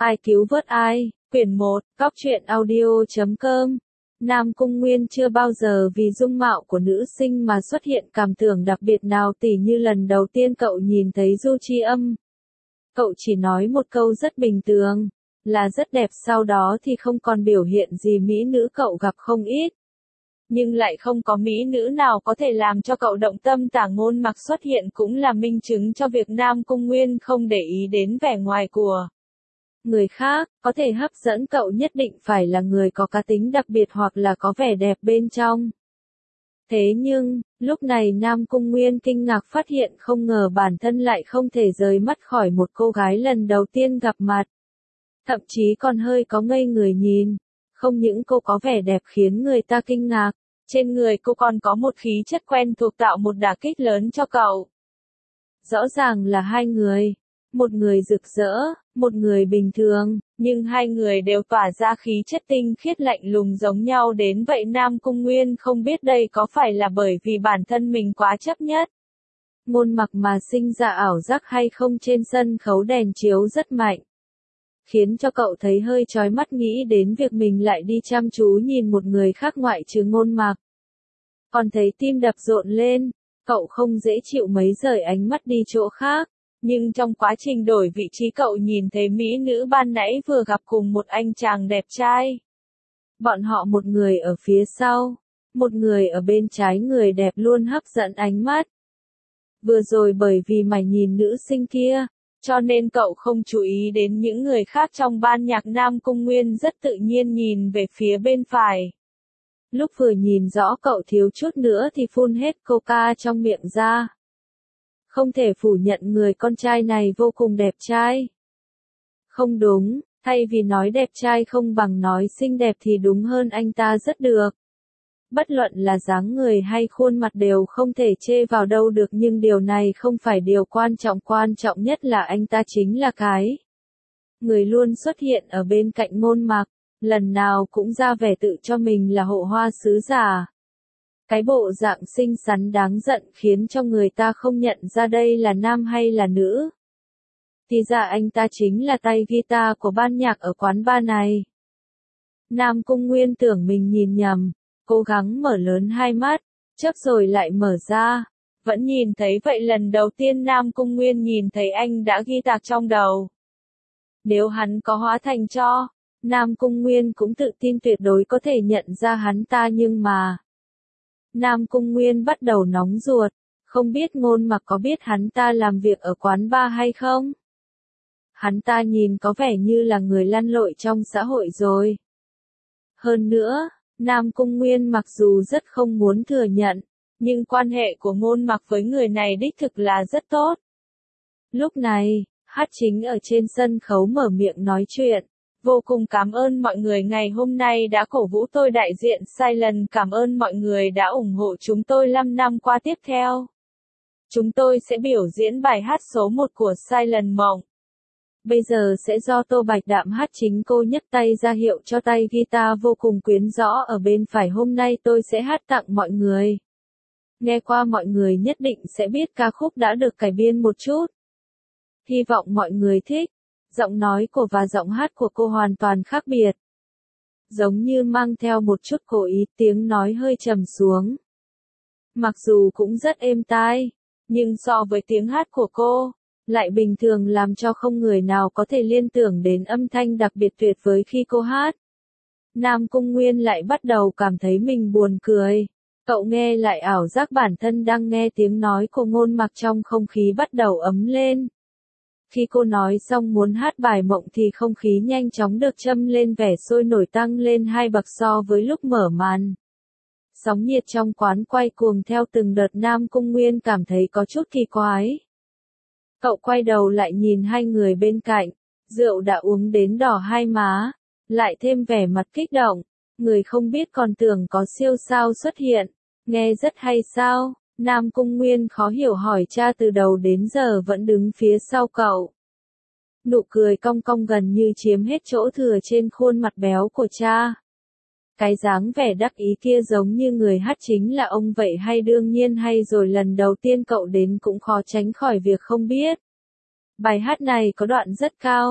Ai cứu vớt ai? Quyển 1, Cóc truyện audio.com. Nam Cung Nguyên chưa bao giờ vì dung mạo của nữ sinh mà xuất hiện cảm tưởng đặc biệt nào, tỉ như lần đầu tiên cậu nhìn thấy Du Chi Âm. Cậu chỉ nói một câu rất bình thường, là rất đẹp, sau đó thì không còn biểu hiện gì. Mỹ nữ cậu gặp không ít, nhưng lại không có mỹ nữ nào có thể làm cho cậu động tâm. Tả Ngôn Mặc xuất hiện cũng là minh chứng cho việc Nam Cung Nguyên không để ý đến vẻ ngoài của người khác, có thể hấp dẫn cậu nhất định phải là người có cá tính đặc biệt hoặc là có vẻ đẹp bên trong. Thế nhưng, lúc này Nam Cung Nguyên kinh ngạc phát hiện không ngờ bản thân lại không thể rời mắt khỏi một cô gái lần đầu tiên gặp mặt. Thậm chí còn hơi có ngây người nhìn. Không những cô có vẻ đẹp khiến người ta kinh ngạc, trên người cô còn có một khí chất quen thuộc tạo một đả kích lớn cho cậu. Rõ ràng là hai người. Một người rực rỡ, một người bình thường, nhưng hai người đều tỏa ra khí chất tinh khiết lạnh lùng giống nhau đến vậy. Nam Cung Nguyên không biết đây có phải là bởi vì bản thân mình quá chấp nhất Ngôn Mặc mà sinh ra ảo giác hay không. Trên sân khấu đèn chiếu rất mạnh, khiến cho cậu thấy hơi chói mắt, nghĩ đến việc mình lại đi chăm chú nhìn một người khác ngoại trừ Ngôn Mặc. Còn thấy tim đập rộn lên, cậu không dễ chịu mấy rời ánh mắt đi chỗ khác. Nhưng trong quá trình đổi vị trí cậu nhìn thấy mỹ nữ ban nãy vừa gặp cùng một anh chàng đẹp trai. Bọn họ một người ở phía sau, một người ở bên trái, người đẹp luôn hấp dẫn ánh mắt. Vừa rồi bởi vì mải nhìn nữ sinh kia, cho nên cậu không chú ý đến những người khác trong ban nhạc. Nam Cung Nguyên rất tự nhiên nhìn về phía bên phải. Lúc vừa nhìn rõ cậu thiếu chút nữa thì phun hết coca trong miệng ra. Không thể phủ nhận người con trai này vô cùng đẹp trai. Không đúng, thay vì nói đẹp trai không bằng nói xinh đẹp thì đúng hơn, anh ta rất được. Bất luận là dáng người hay khuôn mặt đều không thể chê vào đâu được, nhưng điều này không phải điều quan trọng nhất là anh ta chính là cái người luôn xuất hiện ở bên cạnh Ngôn Mặc, lần nào cũng ra vẻ tự cho mình là hộ hoa sứ giả. Cái bộ dạng xinh xắn đáng giận khiến cho người ta không nhận ra đây là nam hay là nữ. Thì ra anh ta chính là tay guitar của ban nhạc ở quán bar này. Nam Cung Nguyên tưởng mình nhìn nhầm, cố gắng mở lớn hai mắt, chớp rồi lại mở ra, vẫn nhìn thấy vậy. Lần đầu tiên Nam Cung Nguyên nhìn thấy anh đã ghi tạc trong đầu. Nếu hắn có hóa thành tro, Nam Cung Nguyên cũng tự tin tuyệt đối có thể nhận ra hắn ta, nhưng mà Nam Cung Nguyên bắt đầu nóng ruột, không biết Ngôn Mặc có biết hắn ta làm việc ở quán bar hay không? Hắn ta nhìn có vẻ như là người lăn lội trong xã hội rồi. Hơn nữa, Nam Cung Nguyên mặc dù rất không muốn thừa nhận, nhưng quan hệ của Ngôn Mặc với người này đích thực là rất tốt. Lúc này, Hát Chính ở trên sân khấu mở miệng nói chuyện. Vô cùng cảm ơn mọi người ngày hôm nay đã cổ vũ tôi. Đại diện Silent cảm ơn mọi người đã ủng hộ chúng tôi 5 năm qua. Tiếp theo, chúng tôi sẽ biểu diễn bài hát số 1 của Silent Mộng. Bây giờ sẽ do Tô Bạch Đạm hát. Chính cô nhấc tay ra hiệu cho tay guitar vô cùng quyến rõ ở bên phải. Hôm nay tôi sẽ hát tặng mọi người. Nghe qua mọi người nhất định sẽ biết ca khúc đã được cải biên một chút. Hy vọng mọi người thích. Giọng nói của và giọng hát của cô hoàn toàn khác biệt. Giống như mang theo một chút cố ý, tiếng nói hơi trầm xuống. Mặc dù cũng rất êm tai, nhưng so với tiếng hát của cô, lại bình thường làm cho không người nào có thể liên tưởng đến âm thanh đặc biệt tuyệt vời khi cô hát. Nam Cung Nguyên lại bắt đầu cảm thấy mình buồn cười. Cậu nghe lại ảo giác bản thân đang nghe tiếng nói của Ngôn Mặc, trong không khí bắt đầu ấm lên. Khi cô nói xong muốn hát bài Mộng thì không khí nhanh chóng được châm lên, vẻ sôi nổi tăng lên 2 bậc so với lúc mở màn. Sóng nhiệt trong quán quay cuồng theo từng đợt. Nam Cung Nguyên cảm thấy có chút kỳ quái. Cậu quay đầu lại nhìn hai người bên cạnh, rượu đã uống đến đỏ hai má, lại thêm vẻ mặt kích động, người không biết còn tưởng có siêu sao xuất hiện, nghe rất hay sao? Nam Cung Nguyên khó hiểu hỏi. Cha từ đầu đến giờ vẫn đứng phía sau cậu. Nụ cười cong cong gần như chiếm hết chỗ thừa trên khuôn mặt béo của cha. Cái dáng vẻ đắc ý kia giống như người hát chính là ông vậy hay? Đương nhiên hay rồi, lần đầu tiên cậu đến cũng khó tránh khỏi việc không biết. Bài hát này có đoạn rất cao,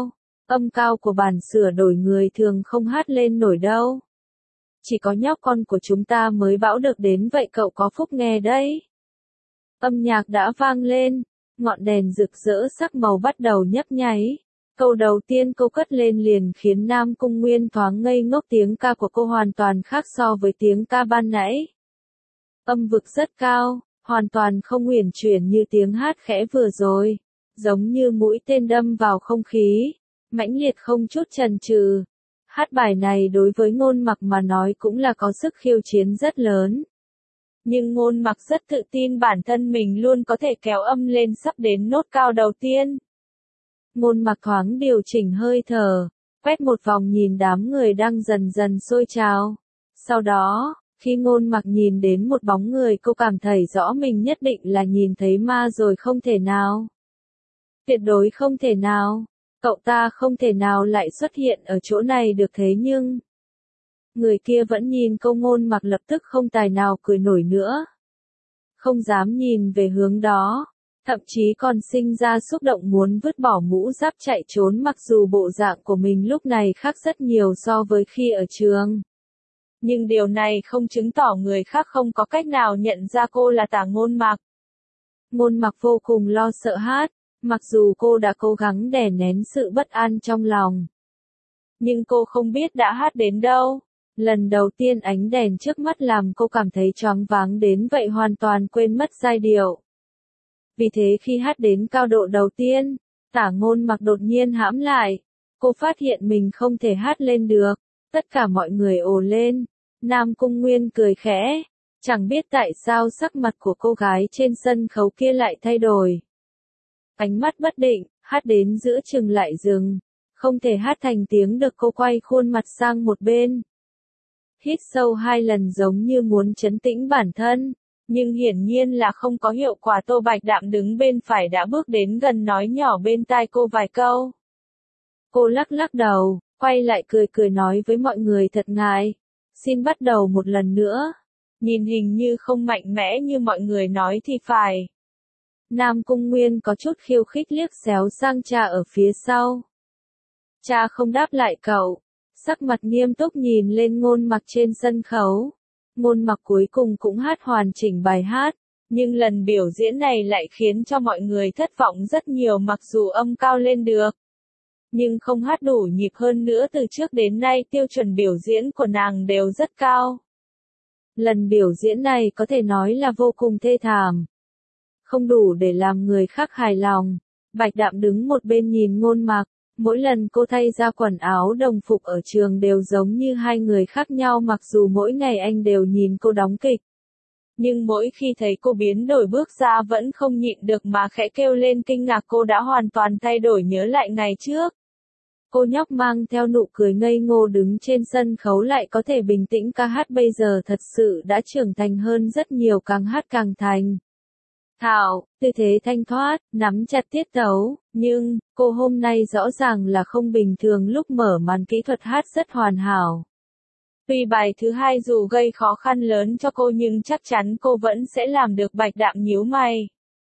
Âm cao của bản sửa đổi người thường không hát lên nổi đâu. Chỉ có nhóc con của chúng ta mới bão được đến vậy, cậu có phúc nghe đấy. Âm nhạc đã vang lên, ngọn đèn rực rỡ sắc màu bắt đầu nhấp nháy. Câu đầu tiên cô cất lên liền khiến Nam Cung Nguyên thoáng ngây ngốc, tiếng ca của cô hoàn toàn khác so với tiếng ca ban nãy. Âm vực rất cao, hoàn toàn không uyển chuyển như tiếng hát khẽ vừa rồi, giống như mũi tên đâm vào không khí, mãnh liệt không chút chần chừ. Hát bài này đối với Ngôn Mặc mà nói cũng là có sức khiêu chiến rất lớn. Nhưng Ngôn Mặc rất tự tin bản thân mình luôn có thể kéo âm lên sắp đến nốt cao đầu tiên. Ngôn Mặc thoáng điều chỉnh hơi thở, quét một vòng nhìn đám người đang dần dần sôi trào. Sau đó, khi Ngôn Mặc nhìn đến một bóng người, cô cảm thấy rõ mình nhất định là nhìn thấy ma rồi, không thể nào. Tuyệt đối không thể nào. Cậu ta không thể nào lại xuất hiện ở chỗ này được, thế nhưng người kia vẫn nhìn cô. Ngôn Mặc lập tức không tài nào cười nổi nữa. Không dám nhìn về hướng đó, thậm chí còn sinh ra xúc động muốn vứt bỏ mũ giáp chạy trốn, mặc dù bộ dạng của mình lúc này khác rất nhiều so với khi ở trường. Nhưng điều này không chứng tỏ người khác không có cách nào nhận ra cô là Tả Ngôn Mặc. Ngôn Mặc vô cùng lo sợ hát. Mặc dù cô đã cố gắng đè nén sự bất an trong lòng, nhưng cô không biết đã hát đến đâu. Lần đầu tiên ánh đèn trước mắt làm cô cảm thấy choáng váng đến vậy, hoàn toàn quên mất giai điệu. Vì thế khi hát đến cao độ đầu tiên, Tả Ngôn Mặc đột nhiên hãm lại. Cô phát hiện mình không thể hát lên được. Tất cả mọi người ồ lên. Nam Cung Nguyên cười khẽ. Chẳng biết tại sao sắc mặt của cô gái trên sân khấu kia lại thay đổi. Ánh mắt bất định, hát đến giữa chừng lại dừng. Không thể hát thành tiếng được, cô quay khuôn mặt sang một bên. Hít sâu 2 lần giống như muốn trấn tĩnh bản thân. Nhưng hiển nhiên là không có hiệu quả. Tô Bạch Đạm đứng bên phải đã bước đến gần nói nhỏ bên tai cô vài câu. Cô lắc lắc đầu, quay lại cười cười nói với mọi người, thật ngại. Xin bắt đầu một lần nữa. Nhìn hình như không mạnh mẽ như mọi người nói thì phải. Nam Cung Nguyên có chút khiêu khích liếc xéo sang cha ở phía sau. Cha không đáp lại cậu, sắc mặt nghiêm túc nhìn lên Ngôn Mặc trên sân khấu. Ngôn Mặc cuối cùng cũng hát hoàn chỉnh bài hát, nhưng lần biểu diễn này lại khiến cho mọi người thất vọng rất nhiều. Mặc dù âm cao lên được, nhưng không hát đủ nhịp, hơn nữa từ trước đến nay tiêu chuẩn biểu diễn của nàng đều rất cao. Lần biểu diễn này có thể nói là vô cùng thê thảm. Không đủ để làm người khác hài lòng. Bạch Đạm đứng một bên nhìn Ngôn Mặc. Mỗi lần cô thay ra quần áo đồng phục ở trường đều giống như hai người khác nhau, mặc dù mỗi ngày anh đều nhìn cô đóng kịch. Nhưng mỗi khi thấy cô biến đổi bước ra vẫn không nhịn được mà khẽ kêu lên kinh ngạc, cô đã hoàn toàn thay đổi, nhớ lại ngày trước. Cô nhóc mang theo nụ cười ngây ngô đứng trên sân khấu lại có thể bình tĩnh ca hát, bây giờ thật sự đã trưởng thành hơn rất nhiều, càng hát càng thành thạo, tư thế thanh thoát, nắm chặt tiết tấu, nhưng cô hôm nay rõ ràng là không bình thường. Lúc mở màn kỹ thuật hát rất hoàn hảo. Tuy bài thứ hai dù gây khó khăn lớn cho cô nhưng chắc chắn cô vẫn sẽ làm được. Bạch Đạm nhíu mày.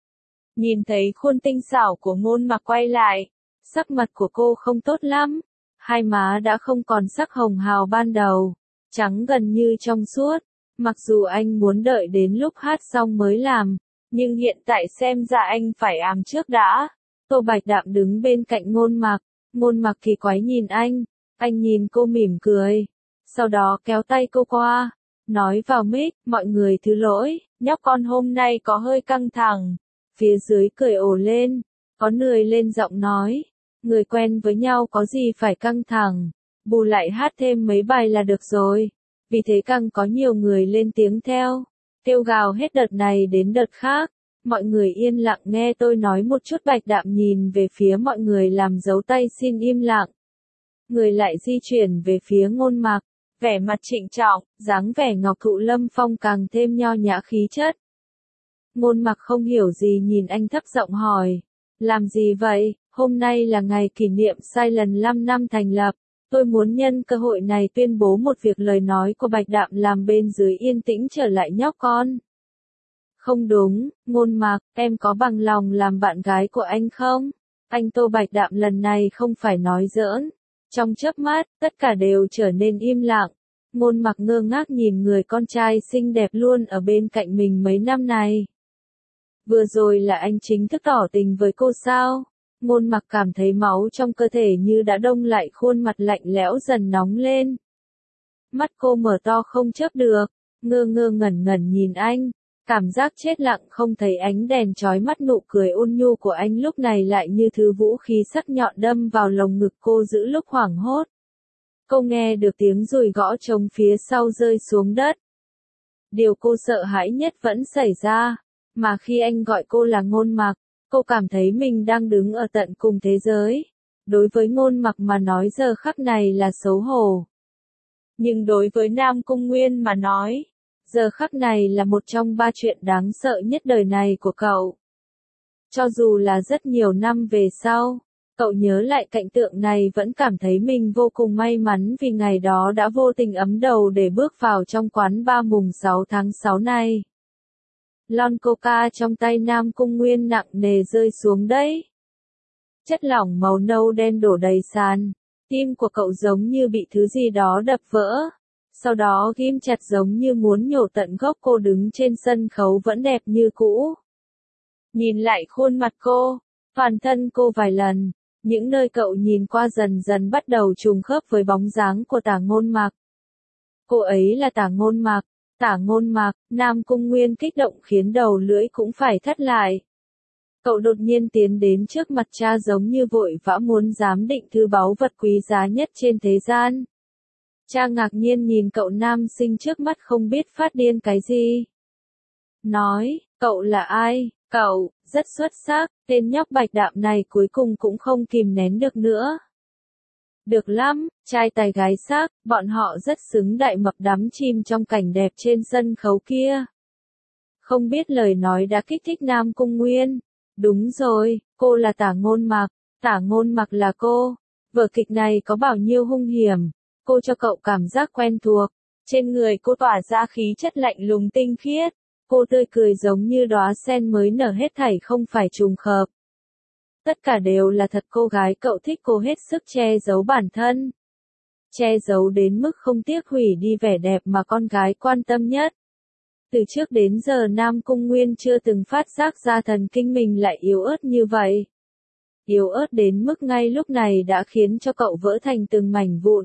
Nhìn thấy khuôn tinh xảo của Ngôn Mặc quay lại, sắc mặt của cô không tốt lắm. Hai má đã không còn sắc hồng hào ban đầu, trắng gần như trong suốt. Mặc dù anh muốn đợi đến lúc hát xong mới làm, nhưng hiện tại xem ra anh phải àm trước đã. Tô Bạch Đạm đứng bên cạnh Ngôn Mặc. Ngôn Mặc kỳ quái nhìn anh nhìn cô mỉm cười. Sau đó kéo tay cô qua, nói vào mic, mọi người thứ lỗi, nhóc con hôm nay có hơi căng thẳng. Phía dưới cười ồ lên, có người lên giọng nói, người quen với nhau có gì phải căng thẳng, bù lại hát thêm mấy bài là được rồi. Vì thế càng có nhiều người lên tiếng theo, kêu gào hết đợt này đến đợt khác. Mọi người yên lặng nghe tôi nói một chút. Bạch Đạm nhìn về phía mọi người làm dấu tay xin im lặng. Người lại di chuyển về phía Ngôn Mặc, vẻ mặt trịnh trọng, dáng vẻ Ngọc Thụ Lâm Phong càng thêm nho nhã khí chất. Ngôn Mặc không hiểu gì nhìn anh thấp giọng hỏi, làm gì vậy? Hôm nay là ngày kỷ niệm Silent 5 năm thành lập. Tôi muốn nhân cơ hội này tuyên bố một việc. Lời nói của Bạch Đạm làm bên dưới yên tĩnh trở lại. Nhóc con. Không đúng, Ngôn Mặc, em có bằng lòng làm bạn gái của anh không? Anh Tô Bạch Đạm lần này không phải nói giỡn. Trong chớp mắt, tất cả đều trở nên im lặng. Ngôn Mặc ngơ ngác nhìn người con trai xinh đẹp luôn ở bên cạnh mình mấy năm này. Vừa rồi là anh chính thức tỏ tình với cô sao? Ngôn Mặc cảm thấy máu trong cơ thể như đã đông lại, khuôn mặt lạnh lẽo dần nóng lên. Mắt cô mở to không chớp được, ngơ ngơ ngẩn ngẩn nhìn anh. Cảm giác chết lặng không thấy ánh đèn chói mắt, nụ cười ôn nhu của anh lúc này lại như thứ vũ khí sắc nhọn đâm vào lồng ngực cô giữ lúc hoảng hốt. Cô nghe được tiếng dùi gõ trống phía sau rơi xuống đất. Điều cô sợ hãi nhất vẫn xảy ra, mà khi anh gọi cô là Ngôn Mặc, cô cảm thấy mình đang đứng ở tận cùng thế giới. Đối với Ngôn Mặc mà nói giờ khắc này là xấu hổ. Nhưng đối với Nam Cung Nguyên mà nói, giờ khắc này là một trong 3 chuyện đáng sợ nhất đời này của cậu. Cho dù là rất nhiều năm về sau, cậu nhớ lại cảnh tượng này vẫn cảm thấy mình vô cùng may mắn vì ngày đó đã vô tình ấm đầu để bước vào trong quán bar mùng 6 tháng 6 này. Lon coca trong tay Nam Cung Nguyên nặng nề rơi xuống đấy. Chất lỏng màu nâu đen đổ đầy sàn. Tim của cậu giống như bị thứ gì đó đập vỡ. Sau đó ghim chặt giống như muốn nhổ tận gốc. Cô đứng trên sân khấu vẫn đẹp như cũ. Nhìn lại khuôn mặt cô, toàn thân cô vài lần, những nơi cậu nhìn qua dần dần bắt đầu trùng khớp với bóng dáng của Tả Ngôn Mặc. Cô ấy là Tả Ngôn Mặc. Tả Ngôn Mặc. Nam Cung Nguyên kích động khiến đầu lưỡi cũng phải thắt lại. Cậu đột nhiên tiến đến trước mặt cha giống như vội vã muốn giám định thứ báu vật quý giá nhất trên thế gian. Cha ngạc nhiên nhìn cậu nam sinh trước mắt không biết phát điên cái gì. Nói, cậu là ai? Cậu, rất xuất sắc, tên nhóc Bạch Đạm này cuối cùng cũng không kìm nén được nữa. Được lắm, trai tài gái sắc, bọn họ rất xứng đại mập đắm chìm trong cảnh đẹp trên sân khấu kia. Không biết lời nói đã kích thích Nam Cung Nguyên. Đúng rồi, cô là Tả Ngôn Mặc, Tả Ngôn Mặc là cô. Vở kịch này có bao nhiêu hung hiểm, cô cho cậu cảm giác quen thuộc. Trên người cô tỏa ra khí chất lạnh lùng tinh khiết. Cô tươi cười giống như đóa sen mới nở, hết thảy không phải trùng hợp. Tất cả đều là thật. Cô gái cậu thích cô hết sức che giấu bản thân. Che giấu đến mức không tiếc hủy đi vẻ đẹp mà con gái quan tâm nhất. Từ trước đến giờ Nam Cung Nguyên chưa từng phát giác ra thần kinh mình lại yếu ớt như vậy. Yếu ớt đến mức ngay lúc này đã khiến cho cậu vỡ thành từng mảnh vụn.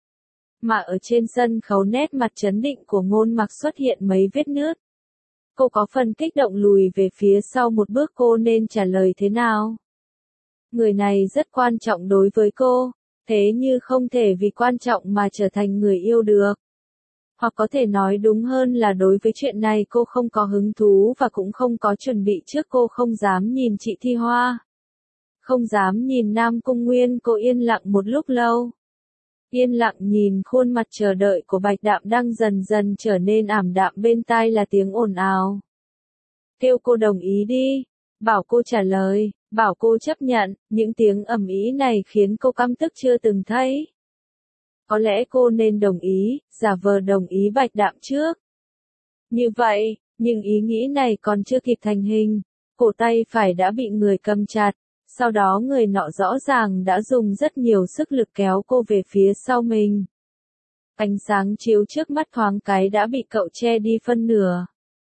Mà ở trên sân khấu nét mặt trấn định của Ngôn Mặc xuất hiện mấy vết nứt. Cô có phần kích động lùi về phía sau một bước. Cô nên trả lời thế nào? Người này rất quan trọng đối với cô, thế như không thể vì quan trọng mà trở thành người yêu được. Hoặc có thể nói đúng hơn là đối với chuyện này cô không có hứng thú và cũng không có chuẩn bị trước. Cô không dám nhìn chị Thi Hoa. Không dám nhìn Nam Cung Nguyên. Cô yên lặng một lúc lâu. Yên lặng nhìn khuôn mặt chờ đợi của Bạch Đạm đang dần dần trở nên ảm đạm. Bên tai là tiếng ồn ào. Kêu cô đồng ý đi. Bảo cô trả lời. Bảo cô chấp nhận. Những tiếng ầm ĩ này khiến cô căm tức chưa từng thấy. Có lẽ cô nên đồng ý, giả vờ đồng ý Bạch Đạm trước. Như vậy, nhưng ý nghĩ này còn chưa kịp thành hình. Cổ tay phải đã bị người cầm chặt. Sau đó người nọ rõ ràng đã dùng rất nhiều sức lực kéo cô về phía sau mình. Ánh sáng chiếu trước mắt thoáng cái đã bị cậu che đi phân nửa.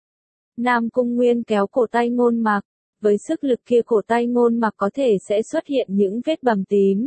Nam Cung Nguyên kéo cổ tay Ngôn Mặc. Với sức lực kia cổ tay Ngôn Mặc có thể sẽ xuất hiện những vết bầm tím.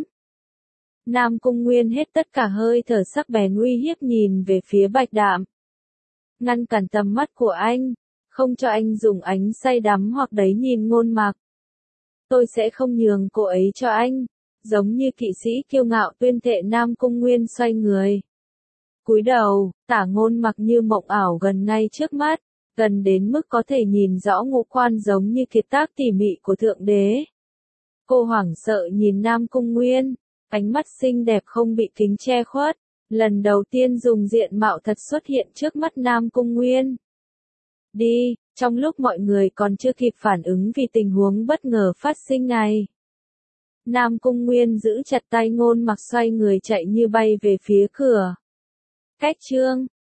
Nam Cung Nguyên hết tất cả hơi thở sắc bén uy hiếp nhìn về phía Bạch Đạm. Ngăn cản tầm mắt của anh, không cho anh dùng ánh say đắm hoặc đấy nhìn Ngôn Mặc. Tôi sẽ không nhường cô ấy cho anh, giống như kỵ sĩ kiêu ngạo tuyên thệ. Nam Cung Nguyên xoay người. Cúi đầu, Tả Ngôn Mặc như mộng ảo gần ngay trước mắt, gần đến mức có thể nhìn rõ ngũ quan giống như kiệt tác tỉ mỉ của Thượng Đế. Cô hoảng sợ nhìn Nam Cung Nguyên. Ánh mắt xinh đẹp không bị kính che khuất, lần đầu tiên dùng diện mạo thật xuất hiện trước mắt Nam Cung Nguyên. Đi, trong lúc mọi người còn chưa kịp phản ứng vì tình huống bất ngờ phát sinh này. Nam Cung Nguyên giữ chặt tay Ngôn Mặc xoay người chạy như bay về phía cửa. Cách chương